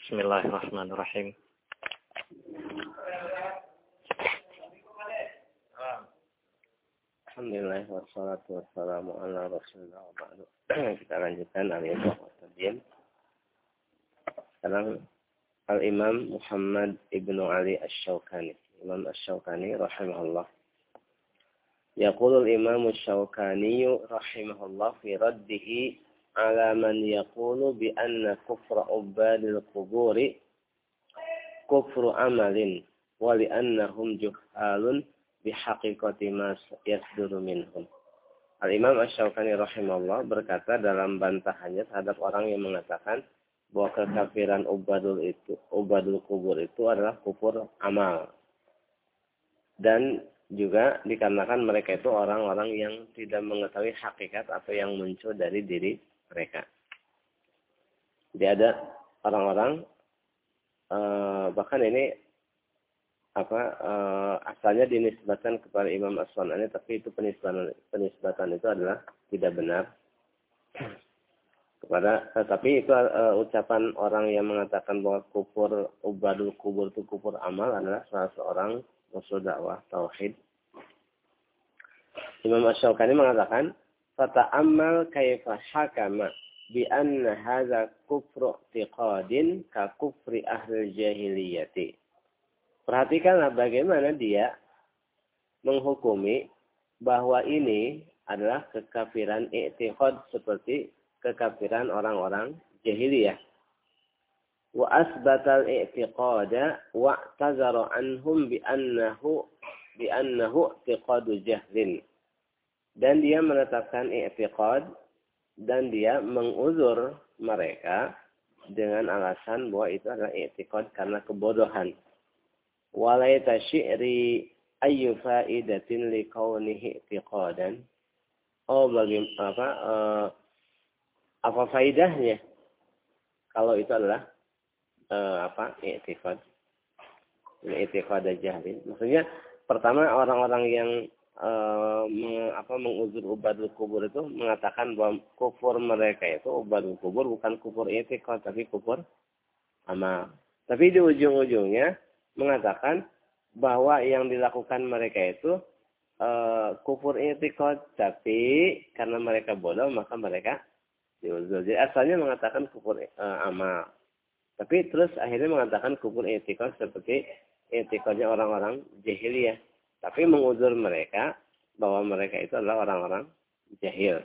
Bismillahirrahmanirrahim. Alhamdulillah wassalatu wassalamu ala rasulillah wa ba'du. Kita lanjutkan al-ilmu wa tadjim. Sekarang Al-Imam Muhammad Ibnu Ali Asy-Syaukani. Imam Asy-Syaukani rahimahullah. Yaqulu al-Imam Asy-Syaukani rahimahullah fi raddihi ala man yaqulu bi anna kufra ubadil quburi kufru amalin wa li annahum juhalun bihaqiqati ma yasduru minhum. Al-Imam Asy-Syaukani rahimahullah berkata dalam bantahannya terhadap orang yang mengatakan bahwa kekafiran ubadul kubur itu adalah kufur amal. Dan juga dikarenakan mereka itu orang-orang yang tidak mengetahui hakikat atau yang muncul dari diri mereka. Jadi ada orang-orang bahkan ini asalnya dinisbatkan kepada Imam As-Sunani, tapi itu penisbatan itu adalah tidak benar. Tapi itu ucapan orang yang mengatakan bahwa kufur ubadul kubur itu kufur amal adalah salah seorang musuh dakwah tauhid. Imam Asy-Syaukani mengatakan, "Fata'ammal kaifa hakama bi anna hadza kufru i'tiqadin ka kufri ahli jahiliyati." Perhatikanlah bagaimana dia menghukumi bahwa ini adalah kekafiran i'tiqad seperti kekafiran orang-orang jahiliyah. Wa asbatal i'tiqada wa tazara anhum bi annahu i'tiqadu jahlin. Dan dia menetapkan i'tiqad dan dia menguzur mereka dengan alasan bahwa itu adalah i'tiqad karena kebodohan. Walaita syi'ri ayyu fa'idatin li kaunihi i'tiqadan. Apa faidahnya kalau itu adalah i'tiqad. I'tiqad jahlin. Maksudnya pertama orang-orang yang menguzur ubadul kubur itu mengatakan bahwa kufur mereka itu ubadul kubur bukan kufur i'tiqad tapi kufur amal. Tapi di ujung-ujungnya mengatakan bahwa yang dilakukan mereka itu kufur i'tiqad, tapi karena mereka bodoh maka mereka diuzur. Jadi asalnya mengatakan kufur amal, tapi terus akhirnya mengatakan kufur i'tiqad seperti i'tiqadnya orang-orang jahiliyah, tapi menguzur mereka bahwa mereka itu adalah orang-orang jahil.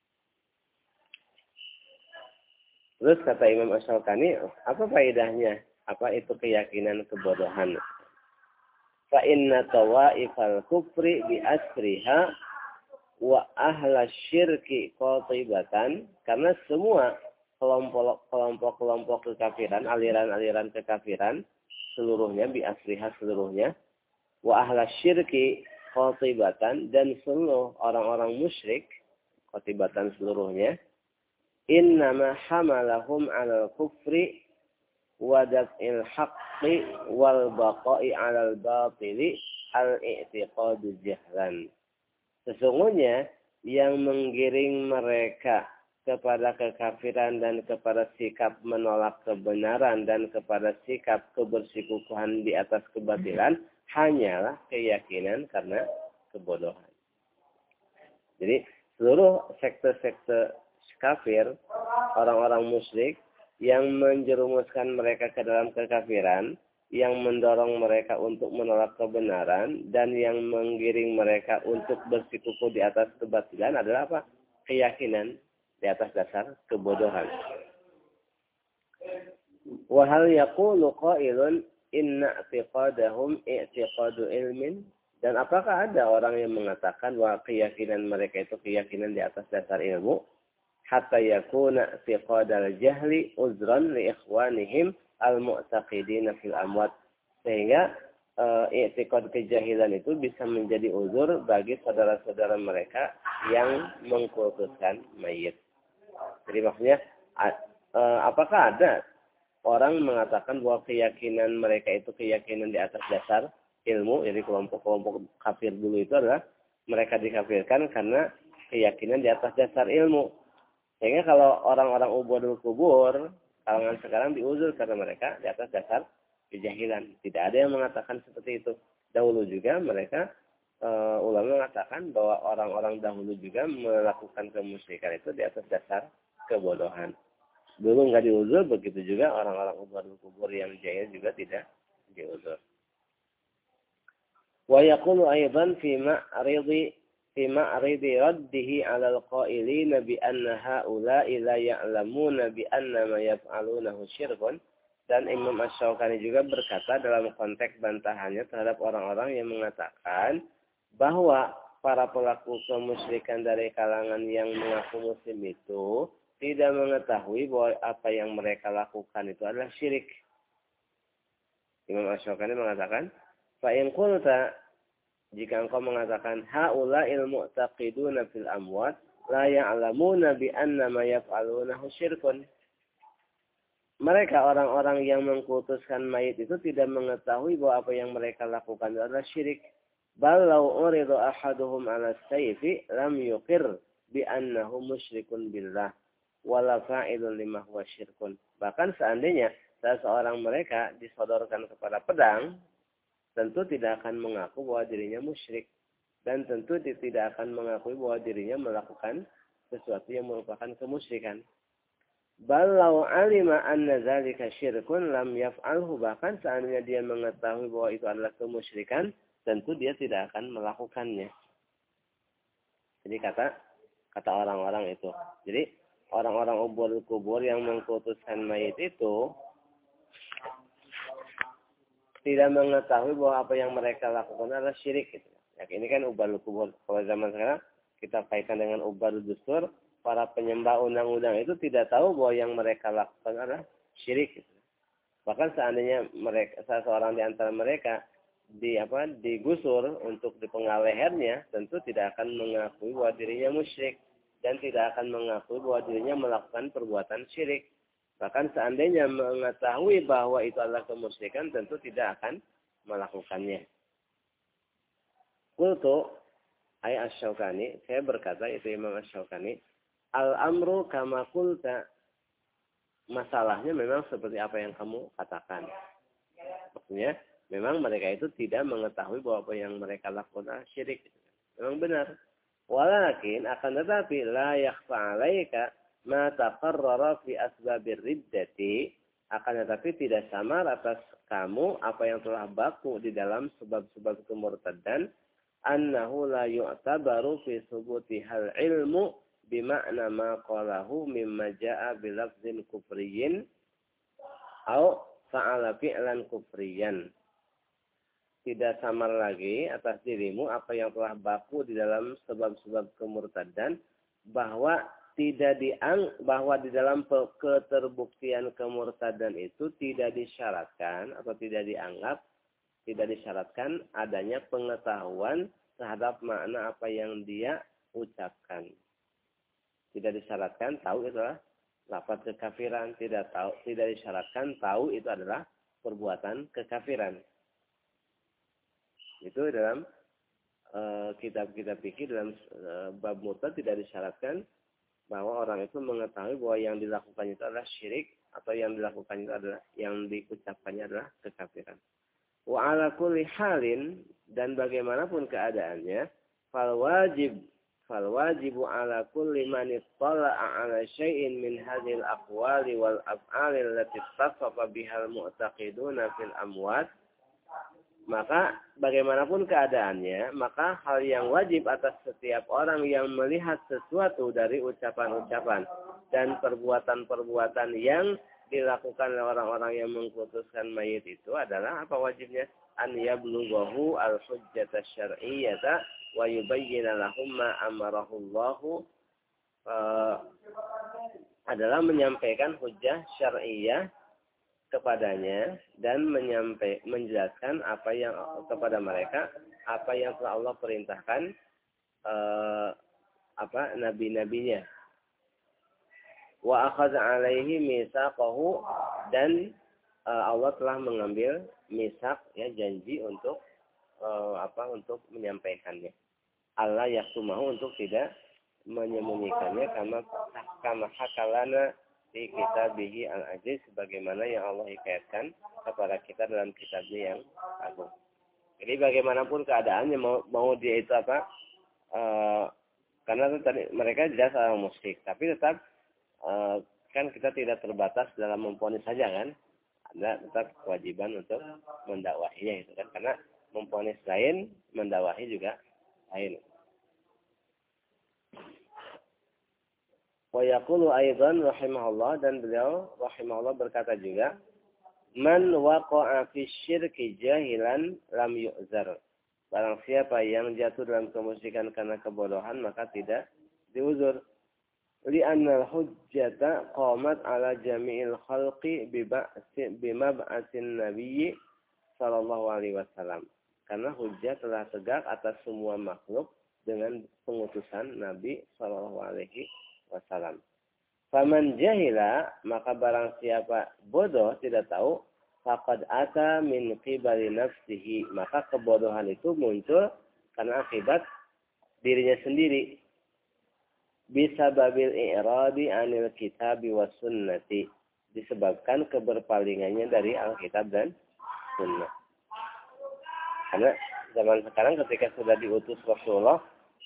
Terus kata Imam Asy-Syaukani, apa faedahnya? Apa itu keyakinan kebodohan? Fa inna tawaifal kufri bi asriha wa ahla syirki qatibatan, karena semua kelompok kekafiran, aliran-aliran kekafiran seluruhnya bi asriha seluruhnya, wa ahla syirki qatibatan, dan seluruh orang-orang musyrik qatibatan seluruhnya, innama hamalahum 'alal kufri wadaf'il haqqi wal baqa'i 'alal batili al-i'tiqadu jahlan. Sesungguhnya yang menggiring mereka kepada kekafiran dan kepada sikap menolak kebenaran dan kepada sikap kebersikukuhan di atas kebatilan hanyalah keyakinan karena kebodohan. Jadi seluruh sekte-sekte kafir, orang-orang musyrik yang menjerumuskan mereka ke dalam kekafiran, yang mendorong mereka untuk menolak kebenaran, dan yang menggiring mereka untuk bersikukuh di atas kebatilan adalah apa? Keyakinan di atas dasar kebodohan. Wa hal yaqulu qailun inna i'tiqadahum i'tiqadu ilmin, dan apakah ada orang yang mengatakan bahwa keyakinan mereka itu keyakinan di atas dasar ilmu? Hatta yakuna i'tiqadal jahli uzran li ikhwanihim al-mu'taqidina fil amwat, sehingga i'tiqad kejahilan itu bisa menjadi uzur bagi saudara-saudara mereka yang mengkultuskan mayit. Jadi maksudnya apakah ada orang mengatakan bahwa keyakinan mereka itu keyakinan di atas dasar ilmu? Jadi kelompok-kelompok kafir dulu itu adalah mereka dikafirkan karena keyakinan di atas dasar ilmu. Sehingga kalau orang-orang ubadul kubur kalangan sekarang diuzur karena mereka di atas dasar kejahilan. Tidak ada yang mengatakan seperti itu. Dahulu juga mereka ulama mengatakan bahwa orang-orang dahulu juga melakukan kemusyrikan itu di atas dasar kebodohan. Dulu nggak diuzur, begitu juga orang-orang kubur yang jahil juga tidak diuzur. Wa yaqulu aidan fi ma'ridi raddihi 'ala al-qailina bi anna ha'ula'i la ya'lamuna bi anna ma yaf'alunahu syirkun. Dan Imam Asy-Syaukani juga berkata dalam konteks bantahannya terhadap orang-orang yang mengatakan bahwa para pelaku kemusyrikan dari kalangan yang mengaku muslim itu tidak mengetahui bahwa apa yang mereka lakukan itu adalah syirik. Imam Asy-Syaukani mengatakan, fa in qulta, jika engkau mengatakan haula'il mu'taqiduna fil amwat la ya'lamuna bi anna ma yaf'alunahu syirkun. Mereka orang-orang yang mengkultuskan mayit itu tidak mengetahui bahwa apa yang mereka lakukan adalah syirik. Bal law uridu ahaduhum 'ala sayfi lam yuqir bi annahu musyrikun billah wala fa'ilun lima huwa syirkun. Bahkan seandainya salah seorang mereka disodorkan kepada pedang, tentu tidak akan mengaku bahwa dirinya musyrik dan tentu tidak akan mengakui bahwa dirinya melakukan sesuatu yang merupakan kemusyrikan. Balau alima anna zalika syirkun lam yaf'alhu, bahkan seandainya dia mengetahui bahwa itu adalah kemusyrikan, tentu dia tidak akan melakukannya. Jadi kata orang-orang itu. Jadi orang-orang kubur yang mengkultuskan mayit itu tidak mengetahui bahwa apa yang mereka lakukan adalah syirik. Gitu. Ya, ini kan ubal kubur. Kalau zaman sekarang kita kaitkan dengan ubal dusur. Para penyembah undang-undang itu tidak tahu bahwa yang mereka lakukan adalah syirik. Bahkan seandainya mereka, salah seorang di antara mereka digusur untuk dipenggal lehernya, tentu tidak akan mengakui bahwa dirinya musyrik dan tidak akan mengakui bahwa dirinya melakukan perbuatan syirik. Bahkan seandainya mengetahui bahwa itu adalah kemusyrikan, tentu tidak akan melakukannya. Qultu ay Asy-Syaukani, saya berkata, itu Imam Asy-Syaukani, al-amru kama qulta, masalahnya memang seperti apa yang kamu katakan. Maksudnya, memang mereka itu tidak mengetahui bahwa apa yang mereka lakukan adalah syirik. Memang benar. Walakin akan tetapi la yakhfa 'alaika ma taqarrara fi asbabir riddati, akan tetapi tidak samar atas kamu apa yang telah baku di dalam sebab-sebab kemurtadan, annahu la yu'tabaru fi subutihal ilmu bima'na ma qalahu mimma ja'a bilafzin kufriyin au fa'ala fi'lan kufriyan. Tidak samar lagi atas dirimu apa yang telah baku di dalam sebab-sebab kemurtadan, bahwa di dalam keterbuktian kemurtadan itu tidak disyaratkan atau tidak disyaratkan adanya pengetahuan terhadap makna apa yang dia ucapkan. Tidak disyaratkan tahu itu adalah lafaz kekafiran, tidak disyaratkan tahu itu adalah perbuatan kekafiran. Itu dalam kitab-kitab fikih dalam bab murtad tidak disyaratkan bahwa orang itu mengetahui bahwa yang dilakukannya itu adalah syirik atau yang dilakukannya itu adalah yang diucapkannya adalah kekafiran. Wa ala kulli halin, dan bagaimanapun keadaannya, fal wajibu ala kulli man ittala'a ala syai'in min hadhil aqwali wal af'ali allati ittasafa bihal mu'taqiduna fil amwat, maka bagaimanapun keadaannya, maka hal yang wajib atas setiap orang yang melihat sesuatu dari ucapan-ucapan dan perbuatan-perbuatan yang dilakukan oleh orang-orang yang mengkultuskan mayit itu adalah apa wajibnya? An yablughahu al-hujjata syar'iyyata wa yubayyana lahum ma amarahu Allah, adalah menyampaikan hujjah syar'iyyah kepadanya dan menjelaskan apa yang kepada mereka apa yang telah Allah perintahkan nabi-nabinya. Wa akhadha 'alaihi mitsaqahu, dan Allah telah mengambil misak, ya, janji untuk untuk menyampaikannya. Allah yaktumahu, untuk tidak menyembunyikannya, kama hakalana fi kitabihi al-aziz, sebagaimana yang Allah hikayatkan kepada kita dalam kitabnya yang agung. Jadi bagaimanapun keadaannya mau dia itu apa? Karena tadi mereka jelas orang musyrik, tapi tetap kan kita tidak terbatas dalam memponis saja kan. Ada tetap kewajiban untuk mendakwahinya itu kan, karena memponis lain, mendakwahi juga lain. Wa yaqulu aidan rahimahullah, dan beliau rahimahullah berkata juga, man waqa'a fi syirki jahilan lam yu'zar. Barang siapa yang jatuh dalam kemusyrikan karena kebodohan maka tidak diuzur. Li'anna al-hujjata qamat ala jami'il khalqi bimab'atsin nabiyyi sallallahu alaihi wasallam. Karena hujjah telah tegak atas semua makhluk dengan pengutusan Nabi sallallahu alaihi wasallam. Faman jahila, maka barang siapa bodoh tidak tahu, faqad ata min qibali nafsihi, maka kebodohan itu muncul karena akibat dirinya sendiri. Bisa babil i'radi anil kitabi was sunnati, disebabkan keberpalingannya dari Alkitab dan Sunnah. Karena zaman sekarang ketika sudah diutus Rasulullah,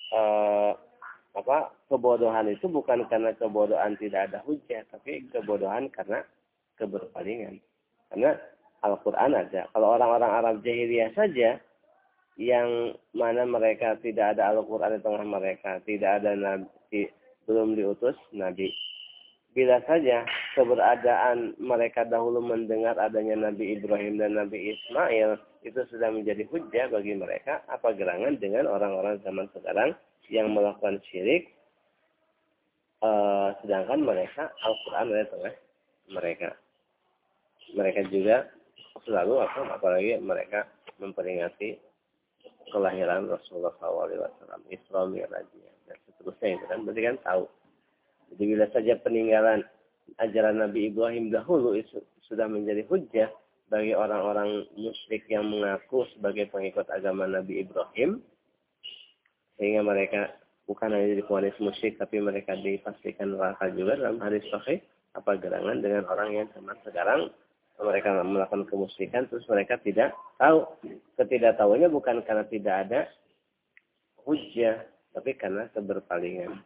kebodohan itu bukan karena kebodohan tidak ada hujjah, tapi kebodohan karena keberpalingan. Karena Al-Quran ada. Kalau orang-orang Arab jahiliyah saja, yang mana mereka tidak ada Al-Quran di tengah mereka, tidak ada nabi, belum diutus nabi. Bila saja keberadaan mereka dahulu mendengar adanya Nabi Ibrahim dan Nabi Ismail, itu sudah menjadi hujjah bagi mereka, apa gerangan dengan orang-orang zaman sekarang yang melakukan syirik, sedangkan mereka Al-Quran ada di tengah mereka. Mereka juga selalu apalagi mereka memperingati kelahiran Rasulullah SAW, Isra Mi'rajnya dan seterusnya itu kan, berarti kan tahu. Jadi bila saja peninggalan ajaran Nabi Ibrahim dahulu itu sudah menjadi hujjah bagi orang-orang musyrik yang mengaku sebagai pengikut agama Nabi Ibrahim, sehingga mereka bukan hanya jadi ponis musyrik, tapi mereka dipastikan neraka juga dalam hadis sahih, apa gerangan dengan orang yang zaman sekarang mereka melakukan kemusyrikan, terus mereka tidak tahu. Ketidaktahuannya bukan karena tidak ada hujjah, tapi karena keberpalingan.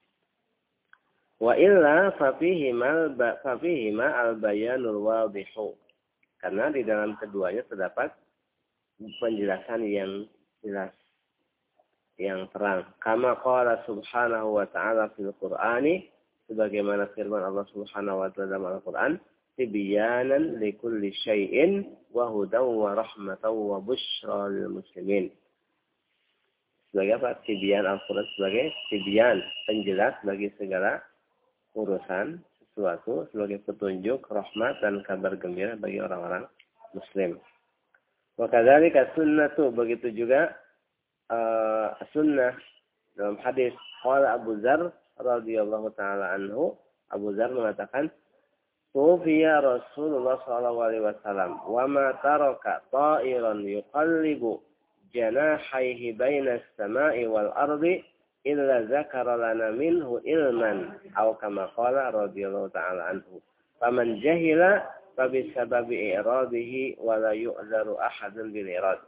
Wa illa fafihima al-bayanul wadihu. Karena di dalam keduanya terdapat penjelasan yang jelas, yang terang. Kama qala subhanahu wa ta'ala fil Qur'ani, sebagaimana firman Allah Subhanahu wa ta'ala dalam Al-Qur'an, tibyanan likulli syai'in wa hudaw wa rahmatan wa busyra lil muslimin. Sebagai apa? Tibyan Al-Quran sebagai tibyan, penjelas bagi segala urusan sesuatu, sebagai petunjuk, rahmat dan kabar gembira bagi orang-orang muslim. Wa kadzalika sunnatu, begitu juga sunnah dalam hadis qala Abu Dzar radhiyallahu taala anhu, Abu Dzar mengatakan, Tufiya Rasulullah SAW wa ma taraka ta'iran yuqallibu janahaihi baina as-sama'i wal ardi illa zakara lana minhu ilman aw kama qala radhiyallahu ta'ala anhu. Faman jahila fa bisababi i'radihi wa la yu'zaru ahadun bil i'rad.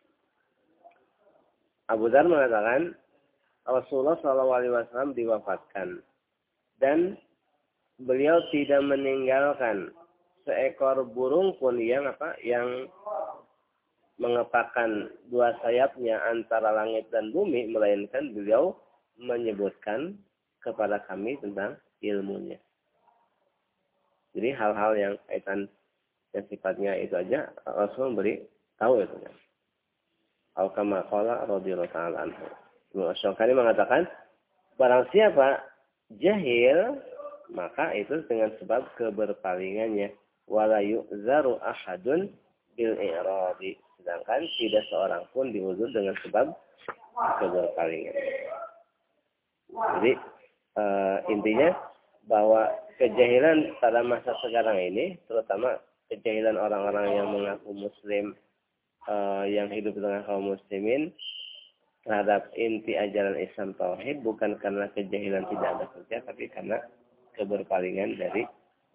Abu Dzar mengatakan Rasulullah SAW diwafatkan dan beliau tidak meninggalkan seekor burung pun yang mengepakkan dua sayapnya antara langit dan bumi, melainkan beliau menyebutkan kepada kami tentang ilmunya. Jadi hal-hal yang kaitan yang sifatnya itu aja Rasul memberi tahu itu kan. Al-Kama qala radhiyallahu ta'ala anhu. Syukani mengatakan barang siapa jahil, maka itu dengan sebab keberpalingannya. Wala yu'zaru ahadun bil i'radi. Sedangkan tidak seorang pun diuzur dengan sebab keberpalingan. Jadi intinya bahwa kejahilan pada masa sekarang ini, terutama kejahilan orang-orang yang mengaku muslim, yang hidup di tengah kaum muslimin, terhadap inti ajaran Islam tauhid, bukan karena kejahilan tidak ada kerja, tapi karena keberpalingan dari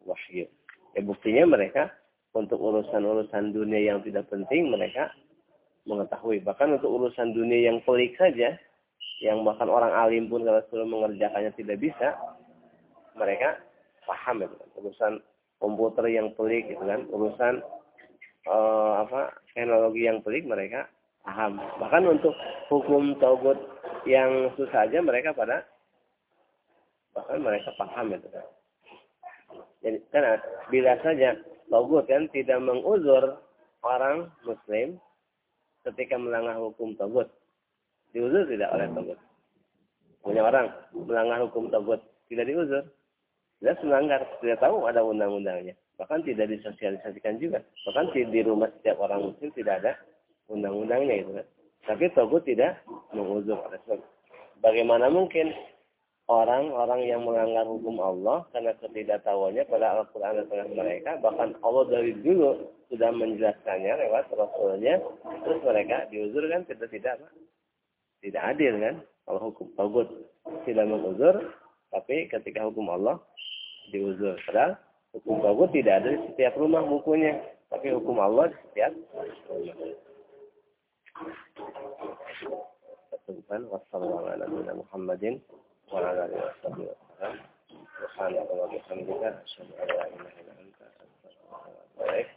wahyu. Ya buktinya mereka untuk urusan-urusan dunia yang tidak penting mereka mengetahui. Bahkan untuk urusan dunia yang pelik saja, yang bahkan orang alim pun kalau suruh mengerjakannya tidak bisa, mereka paham itu kan. Urusan komputer yang pelik gitu kan, urusan teknologi yang pelik mereka paham. Bahkan untuk hukum tauhid yang susah aja mereka bahkan mereka paham itu kan. Jadi karena bila saja tauhid kan tidak menguzur orang muslim ketika melanggar hukum tauhid, diuzur tidak oleh tauhid. Punya orang melanggar hukum tauhid tidak diuzur, jelas melanggar, tidak tahu ada undang-undangnya, bahkan tidak disosialisasikan juga. Bahkan di rumah setiap orang muslim tidak ada undang-undangnya itu kan. Tapi tauhid tidak menguzur. Bagaimana mungkin orang-orang yang melanggar hukum Allah karena ketidaktahuannya pada Al-Quran dan Sunnah mereka, bahkan Allah dari dulu sudah menjelaskannya lewat Rasulnya, terus mereka diuzur kan tidak adil kan? Kalau hukum tauhid tidak menguzur, tapi ketika hukum Allah diuzur. Padahal hukum tauhid tidak ada di setiap rumah bukunya, tapi hukum Allah di setiap rumah. Wassalamualaikum Muhammadin wa ala alihi wasallam. Subhanallah wa bihamdika asyhadu an la ilaha illa anta astaghfiruka wa atubu ilaik.